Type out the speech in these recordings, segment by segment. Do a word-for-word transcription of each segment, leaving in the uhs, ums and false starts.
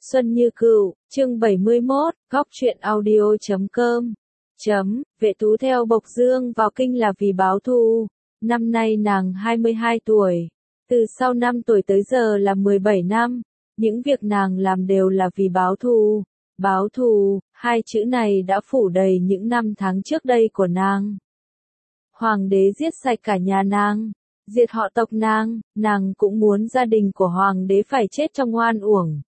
Xuân Như Cửu, chương bảy mươi mốt, góc truyện audio chấm com. Chấm, Vệ Tú theo Bộc Dương vào kinh là vì báo thù. Năm nay nàng hai mươi hai tuổi. Từ sau năm tuổi tới giờ là mười bảy năm. Những việc nàng làm đều là vì báo thù. Báo thù, hai chữ này đã phủ đầy những năm tháng trước đây của nàng. Hoàng đế giết sạch cả nhà nàng, diệt họ tộc nàng, nàng cũng muốn gia đình của hoàng đế phải chết trong oan uổng.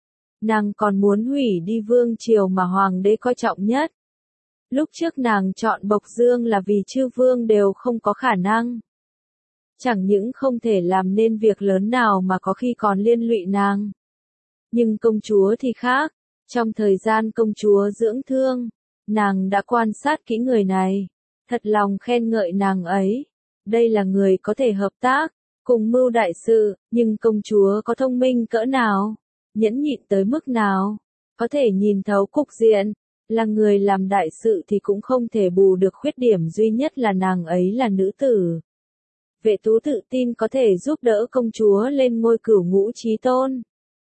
Nàng còn muốn hủy đi vương triều mà hoàng đế coi trọng nhất. Lúc trước nàng chọn Bộc Dương là vì chư vương đều không có khả năng. Chẳng những không thể làm nên việc lớn nào mà có khi còn liên lụy nàng. Nhưng công chúa thì khác, trong thời gian công chúa dưỡng thương, nàng đã quan sát kỹ người này, thật lòng khen ngợi nàng ấy. Đây là người có thể hợp tác, cùng mưu đại sự, nhưng công chúa có thông minh cỡ nào? Nhẫn nhịn tới mức nào, có thể nhìn thấu cục diện, là người làm đại sự thì cũng không thể bù được khuyết điểm duy nhất là nàng ấy là nữ tử. Vệ Tú tự tin có thể giúp đỡ công chúa lên ngôi cửu ngũ chí tôn.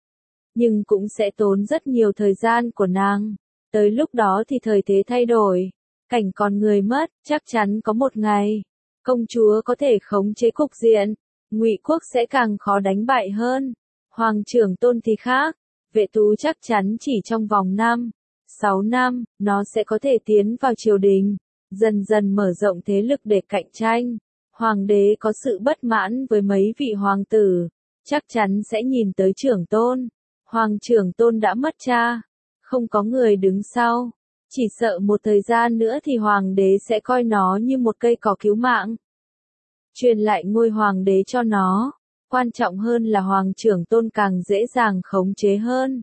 Nhưng cũng sẽ tốn rất nhiều thời gian của nàng, tới lúc đó thì thời thế thay đổi, cảnh còn người mất, chắc chắn có một ngày, công chúa có thể khống chế cục diện, Ngụy quốc sẽ càng khó đánh bại hơn. Hoàng trưởng tôn thì khác, Vệ Tú chắc chắn chỉ trong vòng năm, sáu năm, nó sẽ có thể tiến vào triều đình, dần dần mở rộng thế lực để cạnh tranh. Hoàng đế có sự bất mãn với mấy vị hoàng tử, chắc chắn sẽ nhìn tới trưởng tôn. Hoàng trưởng tôn đã mất cha, không có người đứng sau, chỉ sợ một thời gian nữa thì hoàng đế sẽ coi nó như một cây cỏ cứu mạng. Truyền lại ngôi hoàng đế cho nó. Quan trọng hơn là hoàng trưởng tôn càng dễ dàng khống chế hơn.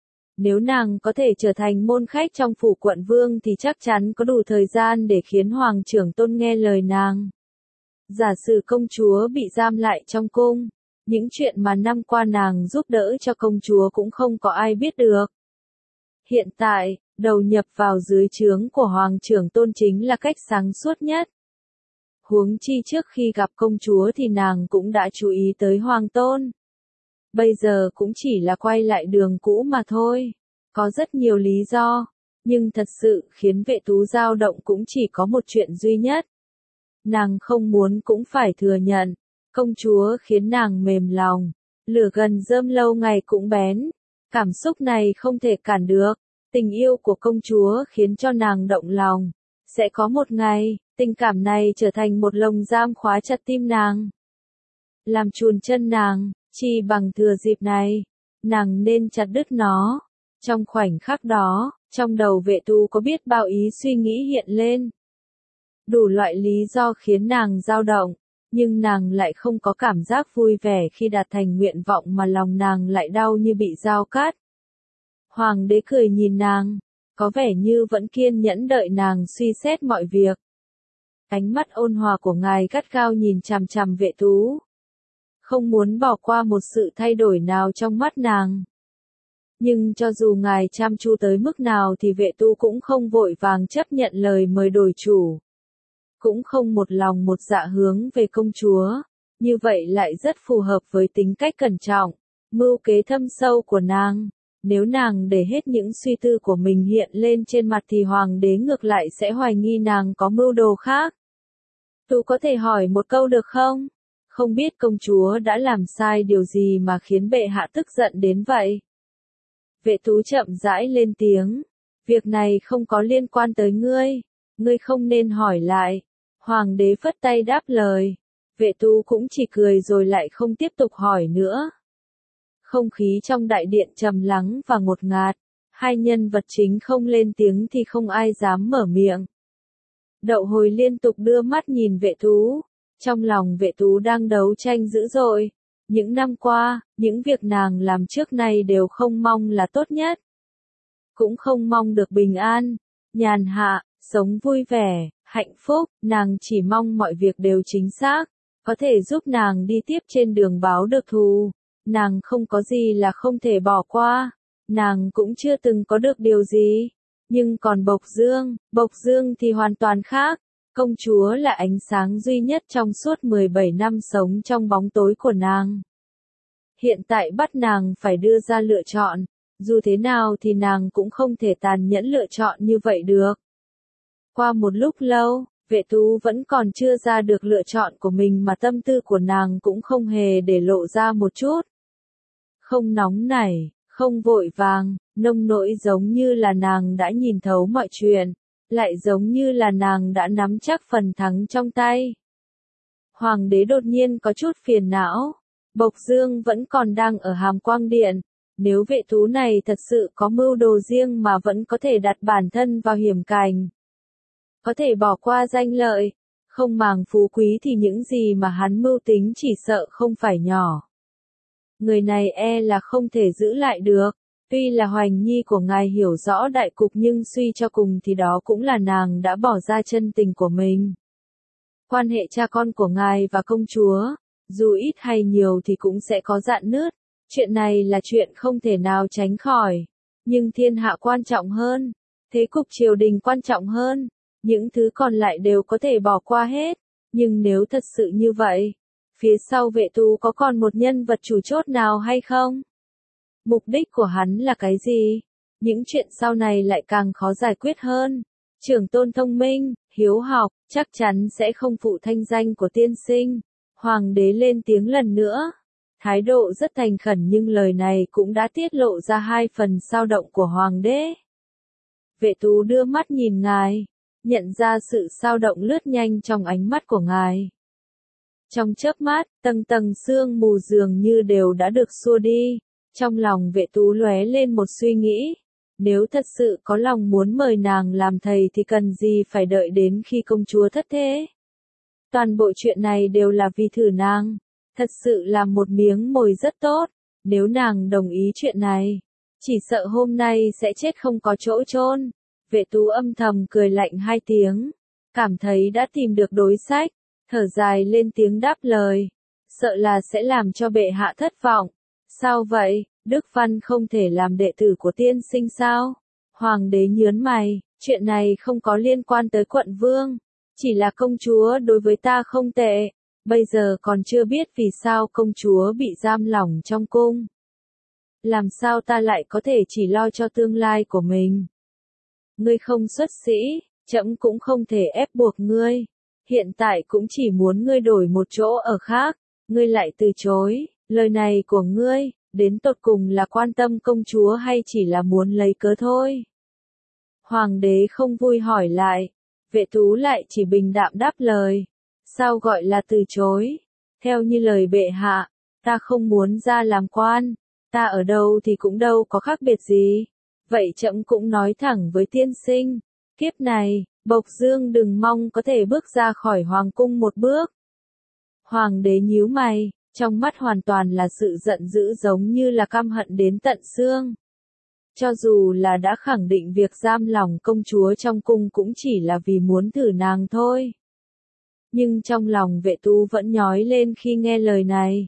Nếu nàng có thể trở thành môn khách trong phủ quận vương thì chắc chắn có đủ thời gian để khiến hoàng trưởng tôn nghe lời nàng. Giả sử công chúa bị giam lại trong cung, những chuyện mà năm qua nàng giúp đỡ cho công chúa cũng không có ai biết được. Hiện tại, đầu nhập vào dưới trướng của hoàng trưởng tôn chính là cách sáng suốt nhất. Huống chi trước khi gặp công chúa thì nàng cũng đã chú ý tới hoàng tôn. Bây giờ cũng chỉ là quay lại đường cũ mà thôi. Có rất nhiều lý do, nhưng thật sự khiến Vệ Tú dao động cũng chỉ có một chuyện duy nhất. Nàng không muốn cũng phải thừa nhận, công chúa khiến nàng mềm lòng, lửa gần rơm lâu ngày cũng bén. Cảm xúc này không thể cản được, tình yêu của công chúa khiến cho nàng động lòng. Sẽ có một ngày, tình cảm này trở thành một lồng giam khóa chặt tim nàng. Làm chùn chân nàng, chỉ bằng thừa dịp này, nàng nên chặt đứt nó. Trong khoảnh khắc đó, trong đầu Vệ Tú có biết bao ý suy nghĩ hiện lên. Đủ loại lý do khiến nàng dao động, nhưng nàng lại không có cảm giác vui vẻ khi đạt thành nguyện vọng mà lòng nàng lại đau như bị dao cắt. Hoàng đế cười nhìn nàng, có vẻ như vẫn kiên nhẫn đợi nàng suy xét mọi việc. Ánh mắt ôn hòa của ngài gắt gao nhìn chằm chằm Vệ Tú. Không muốn bỏ qua một sự thay đổi nào trong mắt nàng. Nhưng cho dù ngài chăm chú tới mức nào thì Vệ Tú cũng không vội vàng chấp nhận lời mời đổi chủ. Cũng không một lòng một dạ hướng về công chúa. Như vậy lại rất phù hợp với tính cách cẩn trọng, mưu kế thâm sâu của nàng. Nếu nàng để hết những suy tư của mình hiện lên trên mặt thì hoàng đế ngược lại sẽ hoài nghi nàng có mưu đồ khác. Tú có thể hỏi một câu được không? Không biết công chúa đã làm sai điều gì mà khiến bệ hạ tức giận đến vậy? Vệ Tú chậm rãi lên tiếng. Việc này không có liên quan tới ngươi. Ngươi không nên hỏi lại. Hoàng đế phất tay đáp lời. Vệ Tú cũng chỉ cười rồi lại không tiếp tục hỏi nữa. Không khí trong đại điện trầm lắng và ngột ngạt. Hai nhân vật chính không lên tiếng thì không ai dám mở miệng. Đậu Hồi liên tục đưa mắt nhìn Vệ Tú. Trong lòng Vệ Tú đang đấu tranh dữ dội. Những năm qua, những việc nàng làm trước nay đều không mong là tốt nhất. Cũng không mong được bình an, nhàn hạ, sống vui vẻ, hạnh phúc. Nàng chỉ mong mọi việc đều chính xác, có thể giúp nàng đi tiếp trên đường báo được thù. Nàng không có gì là không thể bỏ qua. Nàng cũng chưa từng có được điều gì. Nhưng còn Bộc Dương, Bộc Dương thì hoàn toàn khác. Công chúa là ánh sáng duy nhất trong suốt mười bảy năm sống trong bóng tối của nàng. Hiện tại bắt nàng phải đưa ra lựa chọn. Dù thế nào thì nàng cũng không thể tàn nhẫn lựa chọn như vậy được. Qua một lúc lâu, Vệ Tú vẫn còn chưa ra được lựa chọn của mình mà tâm tư của nàng cũng không hề để lộ ra một chút. Không nóng nảy, không vội vàng, nông nỗi giống như là nàng đã nhìn thấu mọi chuyện, lại giống như là nàng đã nắm chắc phần thắng trong tay. Hoàng đế đột nhiên có chút phiền não, Bộc Dương vẫn còn đang ở Hàm Quang Điện, nếu Vệ Tú này thật sự có mưu đồ riêng mà vẫn có thể đặt bản thân vào hiểm cảnh. Có thể bỏ qua danh lợi, không màng phú quý thì những gì mà hắn mưu tính chỉ sợ không phải nhỏ. Người này e là không thể giữ lại được, tuy là Hoành Nhi của ngài hiểu rõ đại cục nhưng suy cho cùng thì đó cũng là nàng đã bỏ ra chân tình của mình. Quan hệ cha con của ngài và công chúa, dù ít hay nhiều thì cũng sẽ có rạn nứt, chuyện này là chuyện không thể nào tránh khỏi, nhưng thiên hạ quan trọng hơn, thế cục triều đình quan trọng hơn. Những thứ còn lại đều có thể bỏ qua hết, nhưng nếu thật sự như vậy, phía sau Vệ Tú có còn một nhân vật chủ chốt nào hay không? Mục đích của hắn là cái gì? Những chuyện sau này lại càng khó giải quyết hơn. Trưởng tôn thông minh, hiếu học, chắc chắn sẽ không phụ thanh danh của tiên sinh. Hoàng đế lên tiếng lần nữa. Thái độ rất thành khẩn nhưng lời này cũng đã tiết lộ ra hai phần dao động của hoàng đế. Vệ Tú đưa mắt nhìn ngài, nhận ra sự dao động lướt nhanh trong ánh mắt của ngài. Trong chớp mắt, tầng tầng sương mù dường như đều đã được xua đi, trong lòng Vệ Tú lóe lên một suy nghĩ, nếu thật sự có lòng muốn mời nàng làm thầy thì cần gì phải đợi đến khi công chúa thất thế. Toàn bộ chuyện này đều là vì thử nàng, thật sự là một miếng mồi rất tốt, nếu nàng đồng ý chuyện này, chỉ sợ hôm nay sẽ chết không có chỗ chôn. Vệ Tú âm thầm cười lạnh hai tiếng, cảm thấy đã tìm được đối sách, thở dài lên tiếng đáp lời, sợ là sẽ làm cho bệ hạ thất vọng. Sao vậy, Đức Văn không thể làm đệ tử của tiên sinh sao? Hoàng đế nhướng mày, chuyện này không có liên quan tới quận vương, chỉ là công chúa đối với ta không tệ, bây giờ còn chưa biết vì sao công chúa bị giam lỏng trong cung. Làm sao ta lại có thể chỉ lo cho tương lai của mình? Ngươi không xuất sĩ, trẫm cũng không thể ép buộc ngươi. Hiện tại cũng chỉ muốn ngươi đổi một chỗ ở khác, ngươi lại từ chối, lời này của ngươi, đến tột cùng là quan tâm công chúa hay chỉ là muốn lấy cớ thôi? Hoàng đế không vui hỏi lại, Vệ Tú lại chỉ bình đạm đáp lời, sao gọi là từ chối? Theo như lời bệ hạ, ta không muốn ra làm quan, ta ở đâu thì cũng đâu có khác biệt gì. Vậy trẫm cũng nói thẳng với tiên sinh, kiếp này, Bộc Dương đừng mong có thể bước ra khỏi hoàng cung một bước. Hoàng đế nhíu mày, trong mắt hoàn toàn là sự giận dữ giống như là căm hận đến tận xương. Cho dù là đã khẳng định việc giam lỏng công chúa trong cung cũng chỉ là vì muốn thử nàng thôi. Nhưng trong lòng Vệ Tú vẫn nhói lên khi nghe lời này.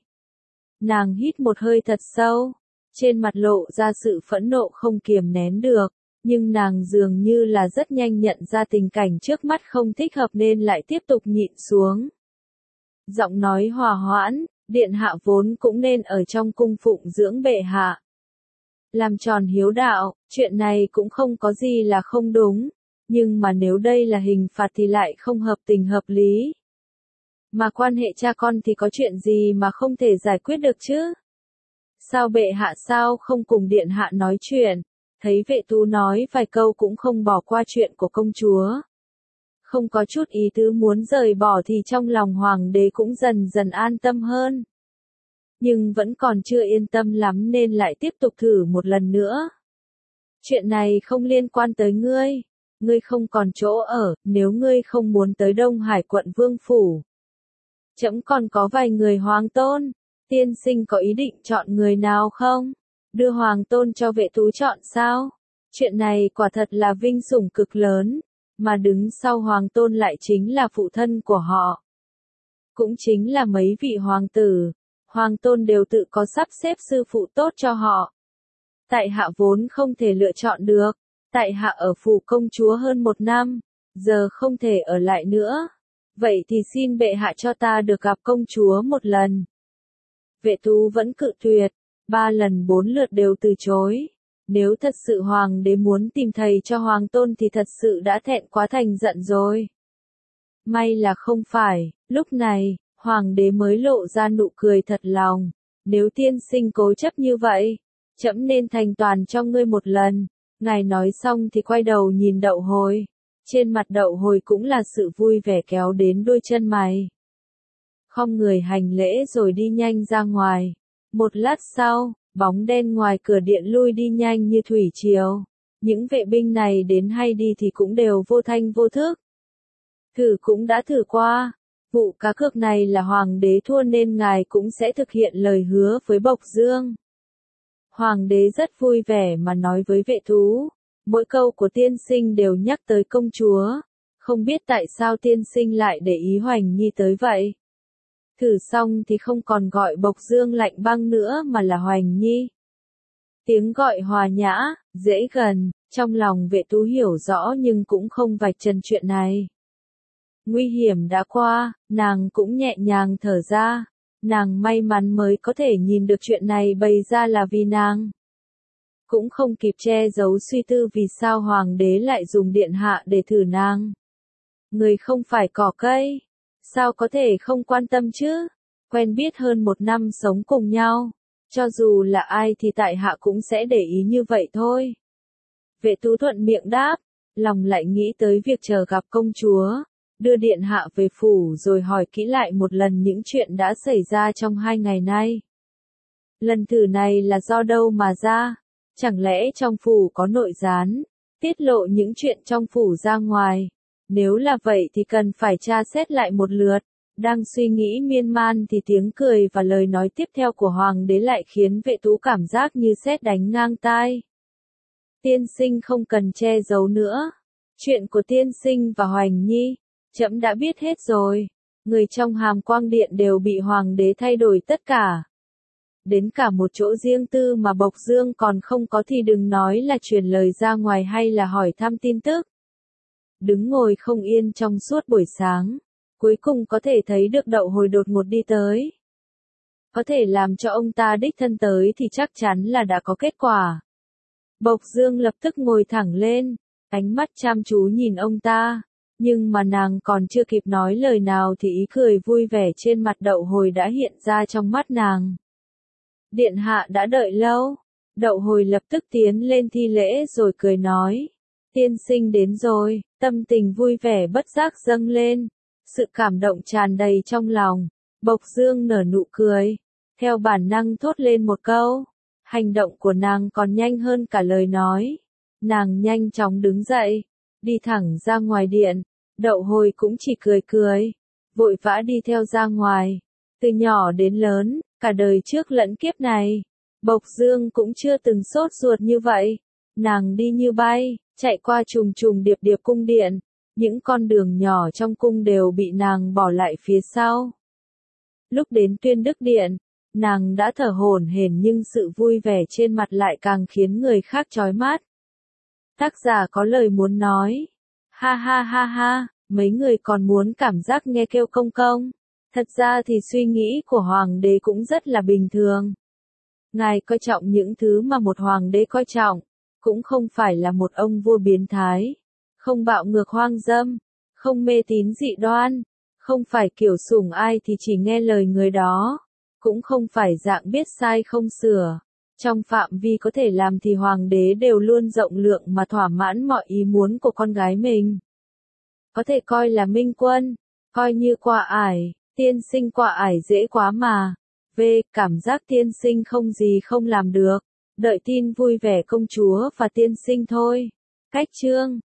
Nàng hít một hơi thật sâu. Trên mặt lộ ra sự phẫn nộ không kiềm nén được, nhưng nàng dường như là rất nhanh nhận ra tình cảnh trước mắt không thích hợp nên lại tiếp tục nhịn xuống. Giọng nói hòa hoãn, điện hạ vốn cũng nên ở trong cung phụng dưỡng bệ hạ. Làm tròn hiếu đạo, chuyện này cũng không có gì là không đúng, nhưng mà nếu đây là hình phạt thì lại không hợp tình hợp lý. Mà quan hệ cha con thì có chuyện gì mà không thể giải quyết được chứ? Sao bệ hạ sao không cùng điện hạ nói chuyện? Thấy Vệ Tú nói vài câu cũng không bỏ qua chuyện của công chúa. Không có chút ý tứ muốn rời bỏ thì trong lòng hoàng đế cũng dần dần an tâm hơn. Nhưng vẫn còn chưa yên tâm lắm nên lại tiếp tục thử một lần nữa. Chuyện này không liên quan tới ngươi. Ngươi không còn chỗ ở, nếu ngươi không muốn tới Đông Hải quận Vương Phủ. Trẫm còn có vài người hoàng tôn. Tiên sinh có ý định chọn người nào không? Đưa hoàng tôn cho Vệ Tú chọn sao? Chuyện này quả thật là vinh sủng cực lớn, mà đứng sau hoàng tôn lại chính là phụ thân của họ. Cũng chính là mấy vị hoàng tử, hoàng tôn đều tự có sắp xếp sư phụ tốt cho họ. Tại hạ vốn không thể lựa chọn được, tại hạ ở phủ công chúa hơn một năm, giờ không thể ở lại nữa. Vậy thì xin bệ hạ cho ta được gặp công chúa một lần. Vệ Tú vẫn cự tuyệt, ba lần bốn lượt đều từ chối. Nếu thật sự hoàng đế muốn tìm thầy cho hoàng tôn thì thật sự đã thẹn quá thành giận rồi. May là không phải, lúc này, hoàng đế mới lộ ra nụ cười thật lòng. Nếu tiên sinh cố chấp như vậy, trẫm nên thành toàn cho ngươi một lần. Ngài nói xong thì quay đầu nhìn Đậu Hồi. Trên mặt Đậu Hồi cũng là sự vui vẻ kéo đến đôi chân mày. Khom người hành lễ rồi đi nhanh ra ngoài. Một lát sau, bóng đen ngoài cửa điện lui đi nhanh như thủy triều. Những vệ binh này đến hay đi thì cũng đều vô thanh vô thức. Thử cũng đã thử qua. Vụ cá cược này là hoàng đế thua nên ngài cũng sẽ thực hiện lời hứa với Bộc Dương. Hoàng đế rất vui vẻ mà nói với vệ thú. Mỗi câu của tiên sinh đều nhắc tới công chúa. Không biết tại sao tiên sinh lại để ý Hoành Nhi tới vậy. Thử xong thì không còn gọi Bộc Dương lạnh băng nữa mà là Hoành Nhi. Tiếng gọi hòa nhã, dễ gần, trong lòng vệ tú hiểu rõ nhưng cũng không vạch trần chuyện này. Nguy hiểm đã qua, nàng cũng nhẹ nhàng thở ra. Nàng may mắn mới có thể nhìn được chuyện này bày ra là vì nàng. Cũng không kịp che giấu suy tư vì sao hoàng đế lại dùng điện hạ để thử nàng. Người không phải cỏ cây, sao có thể không quan tâm chứ? Quen biết hơn một năm sống cùng nhau, cho dù là ai thì tại hạ cũng sẽ để ý như vậy thôi. Vệ tú thuận miệng đáp, lòng lại nghĩ tới việc chờ gặp công chúa, đưa điện hạ về phủ rồi hỏi kỹ lại một lần những chuyện đã xảy ra trong hai ngày nay. Lần thử này là do đâu mà ra? Chẳng lẽ trong phủ có nội gián, tiết lộ những chuyện trong phủ ra ngoài? Nếu là vậy thì cần phải tra xét lại một lượt. Đang suy nghĩ miên man thì tiếng cười và lời nói tiếp theo của hoàng đế lại khiến vệ tú cảm giác như sét đánh ngang tai. Tiên sinh không cần che giấu nữa. Chuyện của tiên sinh và Hoành Nhi, trẫm đã biết hết rồi. Người trong Hàm Quang Điện đều bị hoàng đế thay đổi tất cả. Đến cả một chỗ riêng tư mà Bộc Dương còn không có thì đừng nói là truyền lời ra ngoài hay là hỏi thăm tin tức. Đứng ngồi không yên trong suốt buổi sáng, cuối cùng có thể thấy được Đậu Hồi đột ngột đi tới. Có thể làm cho ông ta đích thân tới thì chắc chắn là đã có kết quả. Bộc Dương lập tức ngồi thẳng lên, ánh mắt chăm chú nhìn ông ta, nhưng mà nàng còn chưa kịp nói lời nào thì ý cười vui vẻ trên mặt Đậu Hồi đã hiện ra trong mắt nàng. Điện hạ đã đợi lâu. Đậu Hồi lập tức tiến lên thi lễ rồi cười nói. Tiên sinh đến rồi, tâm tình vui vẻ bất giác dâng lên. Sự cảm động tràn đầy trong lòng. Bộc Dương nở nụ cười. Theo bản năng thốt lên một câu. Hành động của nàng còn nhanh hơn cả lời nói. Nàng nhanh chóng đứng dậy. Đi thẳng ra ngoài điện. Đậu Hồi cũng chỉ cười cười. Vội vã đi theo ra ngoài. Từ nhỏ đến lớn, cả đời trước lẫn kiếp này, Bộc Dương cũng chưa từng sốt ruột như vậy. Nàng đi như bay, chạy qua trùng trùng điệp điệp cung điện. Những con đường nhỏ trong cung đều bị nàng bỏ lại phía sau. Lúc đến Tuyên Đức Điện, nàng đã thở hổn hển nhưng sự vui vẻ trên mặt lại càng khiến người khác chói mắt. Tác giả có lời muốn nói. Ha ha ha ha, mấy người còn muốn cảm giác nghe kêu công công. Thật ra thì suy nghĩ của hoàng đế cũng rất là bình thường. Ngài coi trọng những thứ mà một hoàng đế coi trọng, cũng không phải là một ông vua biến thái, không bạo ngược hoang dâm, không mê tín dị đoan, không phải kiểu sủng ai thì chỉ nghe lời người đó, cũng không phải dạng biết sai không sửa. Trong phạm vi có thể làm thì hoàng đế đều luôn rộng lượng mà thỏa mãn mọi ý muốn của con gái mình. Có thể coi là minh quân, coi như qua ải. Tiên sinh qua ải dễ quá mà. V. Cảm giác tiên sinh không gì không làm được. Đợi tin vui vẻ công chúa và tiên sinh thôi. Cách chương